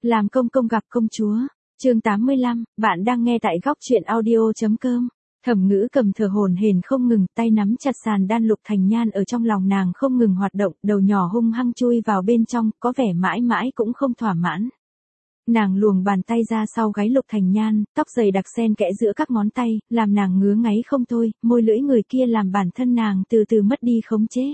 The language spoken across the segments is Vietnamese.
Làm công công gặp công chúa. Chương 85, bạn đang nghe tại góc truyện audio.com. Thẩm Ngữ Cầm thở hổn hển không ngừng, tay nắm chặt sàn đan. Lục Thành Nhan ở trong lòng nàng không ngừng hoạt động, đầu nhỏ hung hăng chui vào bên trong, có vẻ mãi mãi cũng không thỏa mãn. Nàng luồng bàn tay ra sau gáy Lục Thành Nhan, tóc dày đặc xen kẽ giữa các ngón tay, làm nàng ngứa ngáy không thôi, môi lưỡi người kia làm bản thân nàng từ từ mất đi khống chế.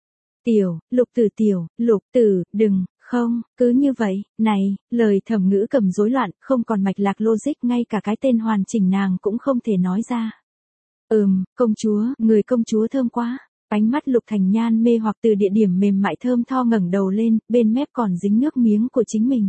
Lục Tử, đừng, không, cứ như vậy, này, lời Thẩm Ngữ Cầm rối loạn, không còn mạch lạc logic, ngay cả cái tên hoàn chỉnh nàng cũng không thể nói ra. Công chúa, người công chúa thơm quá. Ánh mắt Lục Thành Nhan mê hoặc từ địa điểm mềm mại thơm tho ngẩng đầu lên, bên mép còn dính nước miếng của chính mình.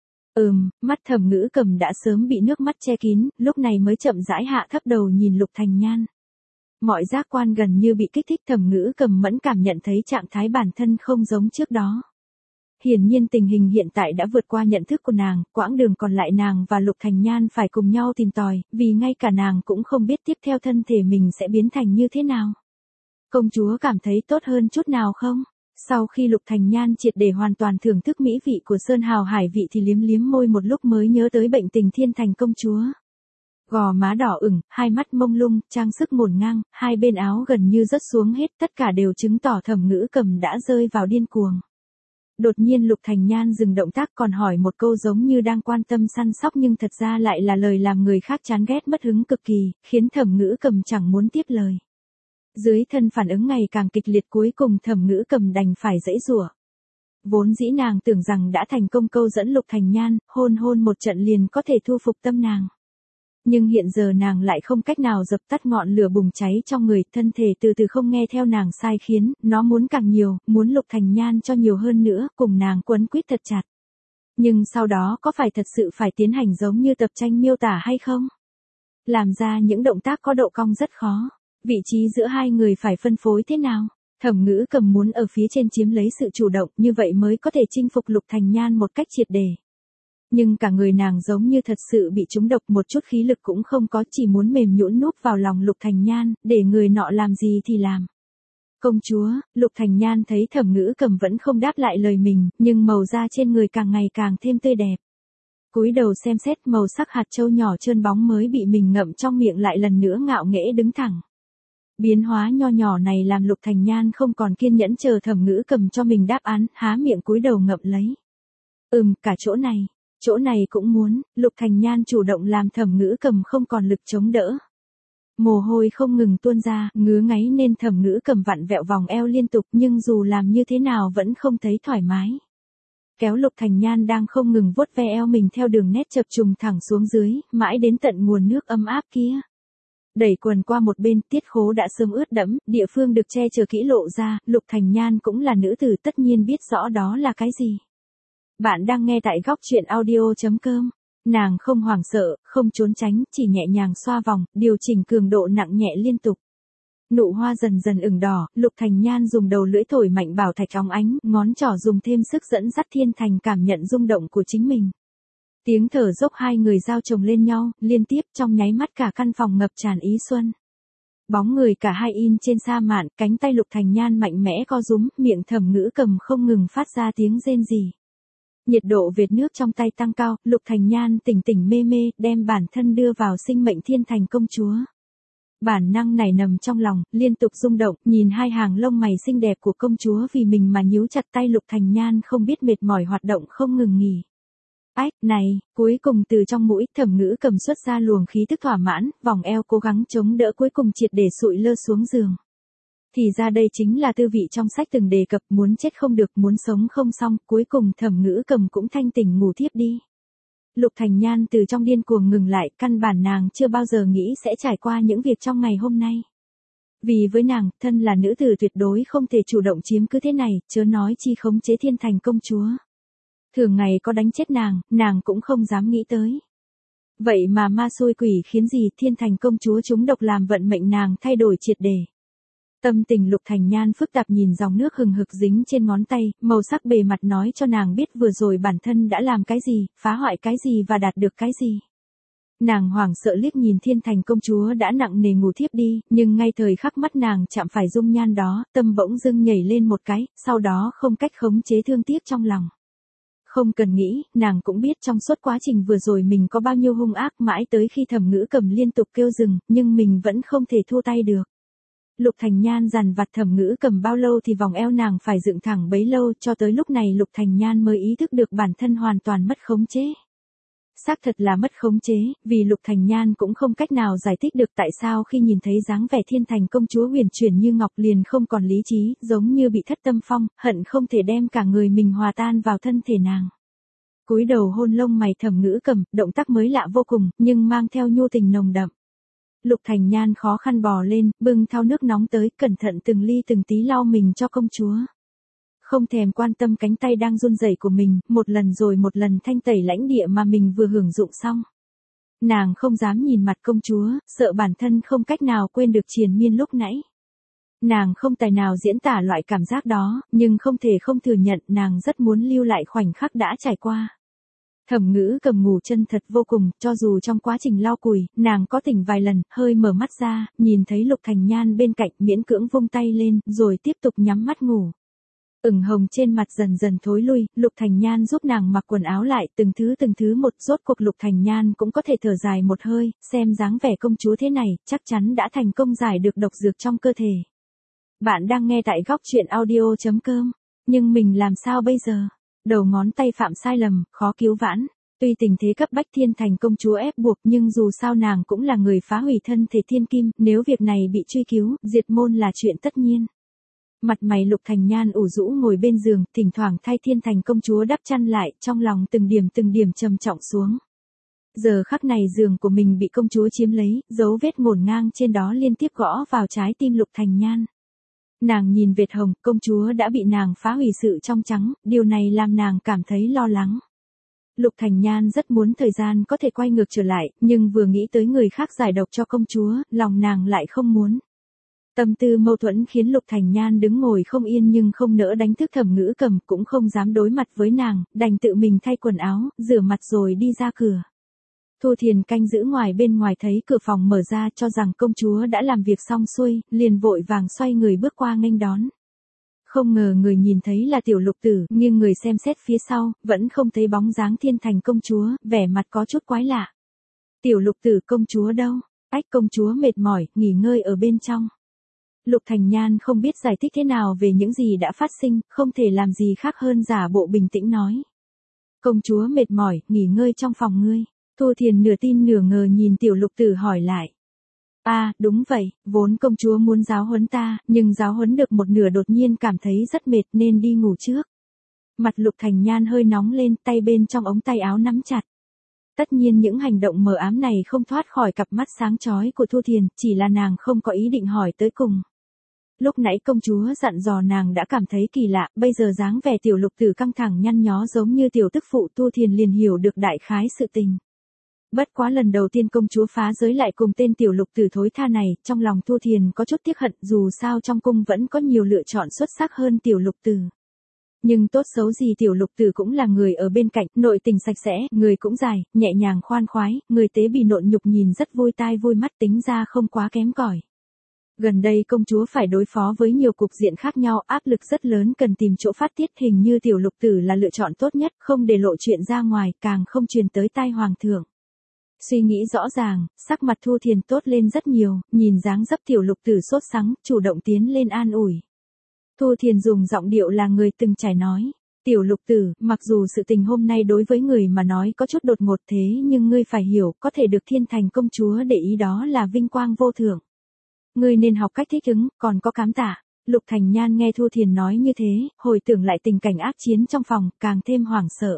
Mắt Thẩm Ngữ Cầm đã sớm bị nước mắt che kín, lúc này mới chậm rãi hạ thấp đầu nhìn Lục Thành Nhan. Mọi giác quan gần như bị kích thích. Thẩm Ngữ Cầm mẫn cảm nhận thấy trạng thái bản thân không giống trước đó. Hiển nhiên tình hình hiện tại đã vượt qua nhận thức của nàng, quãng đường còn lại nàng và Lục Thành Nhan phải cùng nhau tìm tòi, vì ngay cả nàng cũng không biết tiếp theo thân thể mình sẽ biến thành như thế nào. Công chúa cảm thấy tốt hơn chút nào không? Sau khi Lục Thành Nhan triệt để hoàn toàn thưởng thức mỹ vị của sơn hào hải vị thì liếm liếm môi một lúc mới nhớ tới bệnh tình thiên thành công chúa. Gò má đỏ ửng, hai mắt mông lung, trang sức ngổn ngang, hai bên áo gần như rớt xuống hết, tất cả đều chứng tỏ Thẩm Ngữ Cầm đã rơi vào điên cuồng. Đột nhiên Lục Thành Nhan dừng động tác, còn hỏi một câu giống như đang quan tâm săn sóc nhưng thật ra lại là lời làm người khác chán ghét mất hứng cực kỳ, khiến Thẩm Ngữ Cầm chẳng muốn tiếp lời. Dưới thân phản ứng ngày càng kịch liệt, cuối cùng Thẩm Ngữ Cầm đành phải giãy giụa. Vốn dĩ nàng tưởng rằng đã thành công câu dẫn Lục Thành Nhan, hôn một trận liền có thể thu phục tâm nàng. Nhưng hiện giờ nàng lại không cách nào dập tắt ngọn lửa bùng cháy trong người, thân thể từ từ không nghe theo nàng sai khiến, nó muốn càng nhiều, muốn Lục Thành Nhan cho nhiều hơn nữa, cùng nàng quấn quýt thật chặt. Nhưng sau đó có phải thật sự phải tiến hành giống như tập tranh miêu tả hay không? Làm ra những động tác có độ cong rất khó. Vị trí giữa hai người phải phân phối thế nào? Thẩm Ngữ Cầm muốn ở phía trên chiếm lấy sự chủ động, như vậy mới có thể chinh phục Lục Thành Nhan một cách triệt để. Nhưng cả người nàng giống như thật sự bị trúng độc, một chút khí lực cũng không có, chỉ muốn mềm nhũn núp vào lòng Lục Thành Nhan, để người nọ làm gì thì làm. Công chúa, Lục Thành Nhan thấy Thẩm Ngữ Cầm vẫn không đáp lại lời mình, nhưng màu da trên người càng ngày càng thêm tươi đẹp. Cúi đầu xem xét, màu sắc hạt châu nhỏ trơn bóng mới bị mình ngậm trong miệng lại lần nữa ngạo nghễ đứng thẳng. Biến hóa nho nhỏ này làm Lục Thành Nhan không còn kiên nhẫn chờ Thẩm Ngữ Cầm cho mình đáp án, há miệng cúi đầu ngậm lấy. Cả chỗ này cũng muốn. Lục Thành Nhan chủ động làm Thẩm Ngữ Cầm không còn lực chống đỡ. Mồ hôi không ngừng tuôn ra, ngứa ngáy nên Thẩm Ngữ Cầm vặn vẹo vòng eo liên tục, nhưng dù làm như thế nào vẫn không thấy thoải mái. Kéo Lục Thành Nhan đang không ngừng vuốt ve eo mình theo đường nét chập trùng thẳng xuống dưới, mãi đến tận nguồn nước ấm áp kia. Đẩy quần qua một bên, tiết khố đã sớm ướt đẫm, địa phương được che chở kỹ lộ ra, Lục Thành Nhan cũng là nữ tử tất nhiên biết rõ đó là cái gì. Bạn đang nghe tại góc truyện audio.com. Nàng không hoảng sợ, không trốn tránh, chỉ nhẹ nhàng xoa vòng, điều chỉnh cường độ nặng nhẹ liên tục. Nụ hoa dần dần ửng đỏ, Lục Thành Nhan dùng đầu lưỡi thổi mạnh bảo thạch óng ánh, ngón trỏ dùng thêm sức dẫn dắt thiên thành cảm nhận rung động của chính mình. Tiếng thở dốc hai người giao chồng lên nhau, liên tiếp, trong nháy mắt cả căn phòng ngập tràn ý xuân. Bóng người cả hai in trên sa mạn, cánh tay Lục Thành Nhan mạnh mẽ co rúm, miệng Thẩm Ngữ Cầm không ngừng phát ra tiếng rên rỉ. Nhiệt độ vệt nước trong tay tăng cao, Lục Thành Nhan tỉnh tỉnh mê mê, đem bản thân đưa vào sinh mệnh thiên thành công chúa. Bản năng nảy nằm trong lòng, liên tục rung động, nhìn hai hàng lông mày xinh đẹp của công chúa vì mình mà nhíu chặt tay. Lục Thành Nhan không biết mệt mỏi hoạt động không ngừng nghỉ. Này, cuối cùng từ trong mũi, Thẩm Ngữ Cầm xuất ra luồng khí tức thỏa mãn, vòng eo cố gắng chống đỡ, cuối cùng triệt để sụi lơ xuống giường. Thì ra đây chính là tư vị trong sách từng đề cập, muốn chết không được, muốn sống không xong, cuối cùng Thẩm Ngữ Cầm cũng thanh tỉnh ngủ thiếp đi. Lục Thành Nhan từ trong điên cuồng ngừng lại, căn bản nàng chưa bao giờ nghĩ sẽ trải qua những việc trong ngày hôm nay. Vì với nàng, thân là nữ tử tuyệt đối không thể chủ động chiếm cứ thế này, chớ nói chi khống chế thiên thành công chúa. Thường ngày có đánh chết nàng cũng không dám nghĩ tới. Vậy mà ma xui quỷ khiến gì, thiên thành công chúa trúng độc làm vận mệnh nàng thay đổi triệt để. Tâm tình Lục Thành Nhan phức tạp nhìn dòng nước hừng hực dính trên ngón tay, màu sắc bề mặt nói cho nàng biết vừa rồi bản thân đã làm cái gì, phá hoại cái gì và đạt được cái gì. Nàng hoảng sợ liếc nhìn thiên thành công chúa đã nặng nề ngủ thiếp đi, nhưng ngay thời khắc mắt nàng chạm phải dung nhan đó, tâm bỗng dưng nhảy lên một cái, sau đó không cách khống chế thương tiếc trong lòng. Không cần nghĩ, nàng cũng biết trong suốt quá trình vừa rồi mình có bao nhiêu hung ác, mãi tới khi Thẩm Ngữ Cầm liên tục kêu dừng, nhưng mình vẫn không thể thua tay được. Lục Thành Nhan dằn vặt Thẩm Ngữ Cầm bao lâu thì vòng eo nàng phải dựng thẳng bấy lâu, cho tới lúc này Lục Thành Nhan mới ý thức được bản thân hoàn toàn mất khống chế. Xác thật là mất khống chế, vì Lục Thành Nhan cũng không cách nào giải thích được tại sao khi nhìn thấy dáng vẻ thiên thành công chúa huyền chuyển như ngọc liền không còn lý trí, giống như bị thất tâm phong, hận không thể đem cả người mình hòa tan vào thân thể nàng. Cúi đầu hôn lông mày Thẩm Ngữ Cầm, động tác mới lạ vô cùng, nhưng mang theo nhu tình nồng đậm. Lục Thành Nhan khó khăn bò lên, bưng thau nước nóng tới, cẩn thận từng ly từng tí lau mình cho công chúa. Không thèm quan tâm cánh tay đang run rẩy của mình, một lần rồi một lần thanh tẩy lãnh địa mà mình vừa hưởng dụng xong. Nàng không dám nhìn mặt công chúa, sợ bản thân không cách nào quên được triền miên lúc nãy. Nàng không tài nào diễn tả loại cảm giác đó, nhưng không thể không thừa nhận nàng rất muốn lưu lại khoảnh khắc đã trải qua. Thẩm Ngữ Cầm ngủ chân thật vô cùng, cho dù trong quá trình lau chùi, nàng có tỉnh vài lần, hơi mở mắt ra, nhìn thấy Lục Thành Nhan bên cạnh miễn cưỡng vung tay lên, rồi tiếp tục nhắm mắt ngủ. Ửng hồng trên mặt dần dần thối lui, Lục Thành Nhan giúp nàng mặc quần áo lại, từng thứ một, rốt cuộc Lục Thành Nhan cũng có thể thở dài một hơi, xem dáng vẻ công chúa thế này, chắc chắn đã thành công giải được độc dược trong cơ thể. Bạn đang nghe tại góc truyện audio.com, nhưng mình làm sao bây giờ? Đầu ngón tay phạm sai lầm, khó cứu vãn. Tuy tình thế cấp bách thiên thành công chúa ép buộc nhưng dù sao nàng cũng là người phá hủy thân thể thiên kim, nếu việc này bị truy cứu, diệt môn là chuyện tất nhiên. Mặt mày Lục Thành Nhan ủ rũ ngồi bên giường, thỉnh thoảng thay thiên thành công chúa đắp chăn lại, trong lòng từng điểm trầm trọng xuống. Giờ khắc này giường của mình bị công chúa chiếm lấy, dấu vết ngổn ngang trên đó liên tiếp gõ vào trái tim Lục Thành Nhan. Nàng nhìn vệt hồng, công chúa đã bị nàng phá hủy sự trong trắng, điều này làm nàng cảm thấy lo lắng. Lục Thành Nhan rất muốn thời gian có thể quay ngược trở lại, nhưng vừa nghĩ tới người khác giải độc cho công chúa, lòng nàng lại không muốn. Tâm tư mâu thuẫn khiến Lục Thành Nhan đứng ngồi không yên nhưng không nỡ đánh thức Thẩm Ngữ Cầm, cũng không dám đối mặt với nàng, đành tự mình thay quần áo, rửa mặt rồi đi ra cửa. Thu Thiền canh giữ bên ngoài thấy cửa phòng mở ra cho rằng công chúa đã làm việc xong xuôi, liền vội vàng xoay người bước qua nghênh đón. Không ngờ người nhìn thấy là Tiểu Lục Tử, nhưng người xem xét phía sau, vẫn không thấy bóng dáng thiên thành công chúa, vẻ mặt có chút quái lạ. Tiểu Lục Tử công chúa đâu? Ách, công chúa mệt mỏi, nghỉ ngơi ở bên trong. Lục Thành Nhan không biết giải thích thế nào về những gì đã phát sinh, không thể làm gì khác hơn giả bộ bình tĩnh nói. Công chúa mệt mỏi, nghỉ ngơi trong phòng ngươi. Thu Thiền nửa tin nửa ngờ nhìn Tiểu Lục Tử hỏi lại. Đúng vậy, vốn công chúa muốn giáo huấn ta, nhưng giáo huấn được một nửa đột nhiên cảm thấy rất mệt nên đi ngủ trước. Mặt Lục Thành Nhan hơi nóng lên, tay bên trong ống tay áo nắm chặt. Tất nhiên những hành động mờ ám này không thoát khỏi cặp mắt sáng chói của Thu Thiền, chỉ là nàng không có ý định hỏi tới cùng. Lúc nãy công chúa dặn dò nàng đã cảm thấy kỳ lạ, bây giờ dáng vẻ Tiểu Lục Tử căng thẳng nhăn nhó giống như tiểu tức phụ, Thu Thiền liền hiểu được đại khái sự tình. Bất quá lần đầu tiên công chúa phá giới lại cùng tên Tiểu Lục Tử thối tha này, trong lòng Thu Thiền có chút tiếc hận, dù sao trong cung vẫn có nhiều lựa chọn xuất sắc hơn Tiểu Lục Tử. Nhưng tốt xấu gì Tiểu Lục Tử cũng là người ở bên cạnh, nội tình sạch sẽ, người cũng dài, nhẹ nhàng khoan khoái, người tế bị nộn nhục nhìn rất vui tai vui mắt, tính ra không quá kém cỏi. Gần đây công chúa phải đối phó với nhiều cục diện khác nhau, áp lực rất lớn, cần tìm chỗ phát tiết, hình như Tiểu Lục Tử là lựa chọn tốt nhất, không để lộ chuyện ra ngoài, càng không truyền tới tai hoàng thượng. Suy nghĩ rõ ràng, sắc mặt Thu Thiền tốt lên rất nhiều, nhìn dáng dấp Tiểu Lục Tử sốt sắng, chủ động tiến lên an ủi. Thu Thiền dùng giọng điệu là người từng trải nói. Tiểu Lục Tử, mặc dù sự tình hôm nay đối với người mà nói có chút đột ngột thế nhưng ngươi phải hiểu, có thể được thiên thành công chúa để ý đó là vinh quang vô thượng. Ngươi nên học cách thích ứng, còn có cám tạ. Lục Thành Nhan nghe Thu Thiền nói như thế, hồi tưởng lại tình cảnh ác chiến trong phòng, càng thêm hoảng sợ.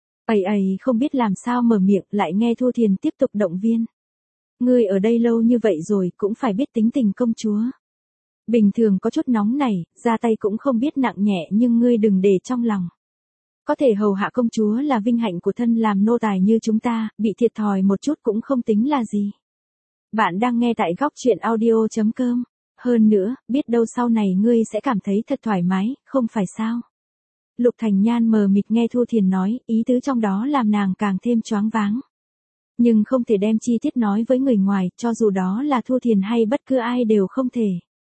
Không biết làm sao mở miệng, lại nghe Thu Thiền tiếp tục động viên. Ngươi ở đây lâu như vậy rồi, cũng phải biết tính tình công chúa. Bình thường có chút nóng nảy, ra tay cũng không biết nặng nhẹ nhưng ngươi đừng để trong lòng. Có thể hầu hạ công chúa là vinh hạnh của thân làm nô tài như chúng ta, bị thiệt thòi một chút cũng không tính là gì. Bạn đang nghe tại góc truyện audio.com. Hơn nữa, biết đâu sau này ngươi sẽ cảm thấy thật thoải mái, không phải sao? Lục Thành Nhan mờ mịt nghe Thu Thiền nói, ý tứ trong đó làm nàng càng thêm choáng váng. Nhưng không thể đem chi tiết nói với người ngoài, cho dù đó là Thu Thiền hay bất cứ ai đều không thể.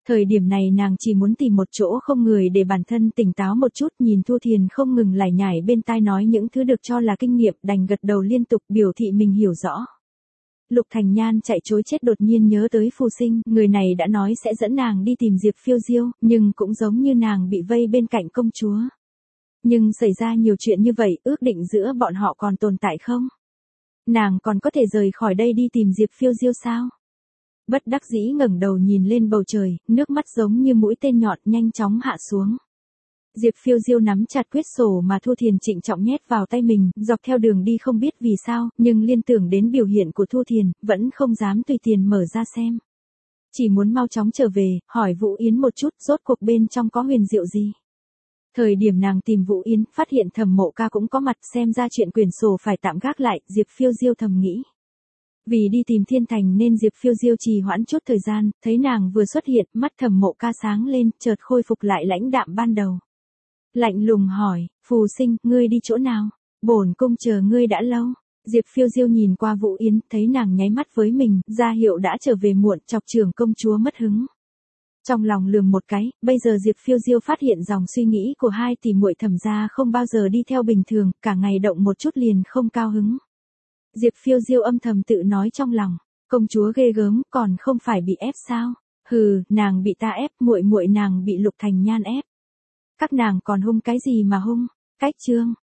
Thời điểm này nàng chỉ muốn tìm một chỗ không người để bản thân tỉnh táo một chút, nhìn Thu Thiền không ngừng lải nhải bên tai nói những thứ được cho là kinh nghiệm, đành gật đầu liên tục biểu thị mình hiểu rõ. Lục Thành Nhan chạy trối chết đột nhiên nhớ tới Phù Sinh, người này đã nói sẽ dẫn nàng đi tìm Diệp Phiêu Diêu, nhưng cũng giống như nàng bị vây bên cạnh công chúa. Nhưng xảy ra nhiều chuyện như vậy, ước định giữa bọn họ còn tồn tại không? Nàng còn có thể rời khỏi đây đi tìm Diệp Phiêu Diêu sao? Bất đắc dĩ ngẩng đầu nhìn lên bầu trời, nước mắt giống như mũi tên nhọn nhanh chóng hạ xuống. Diệp Phiêu Diêu nắm chặt quyết sổ mà Thu Thiền trịnh trọng nhét vào tay mình, dọc theo đường đi không biết vì sao, nhưng liên tưởng đến biểu hiện của Thu Thiền, vẫn không dám tùy tiền mở ra xem. Chỉ muốn mau chóng trở về, hỏi Vũ Yến một chút, rốt cuộc bên trong có huyền diệu gì. Thời điểm nàng tìm Vũ Yến, phát hiện Thẩm Mộ Ca cũng có mặt, xem ra chuyện quyển sổ phải tạm gác lại, Diệp Phiêu Diêu thầm nghĩ. Vì đi tìm Thiên Thành nên Diệp Phiêu Diêu trì hoãn chút thời gian, thấy nàng vừa xuất hiện, mắt Thẩm Mộ Ca sáng lên, chợt khôi phục lại lãnh đạm ban đầu. Lạnh lùng hỏi, Phù Sinh, ngươi đi chỗ nào? Bổn cung chờ ngươi đã lâu. Diệp Phiêu Diêu nhìn qua Vũ Yến, thấy nàng nháy mắt với mình, ra hiệu đã trở về muộn, chọc trưởng công chúa mất hứng. Trong lòng lườm một cái, bây giờ Diệp Phiêu Diêu phát hiện dòng suy nghĩ của hai tỷ muội Thẩm gia không bao giờ đi theo bình thường, cả ngày động một chút liền không cao hứng. Diệp Phiêu Diêu âm thầm tự nói trong lòng, công chúa ghê gớm, còn không phải bị ép sao? Hừ, nàng bị ta ép, muội muội nàng bị Lục Thành Nhan ép. Các nàng còn hung cái gì mà hung? Cách chương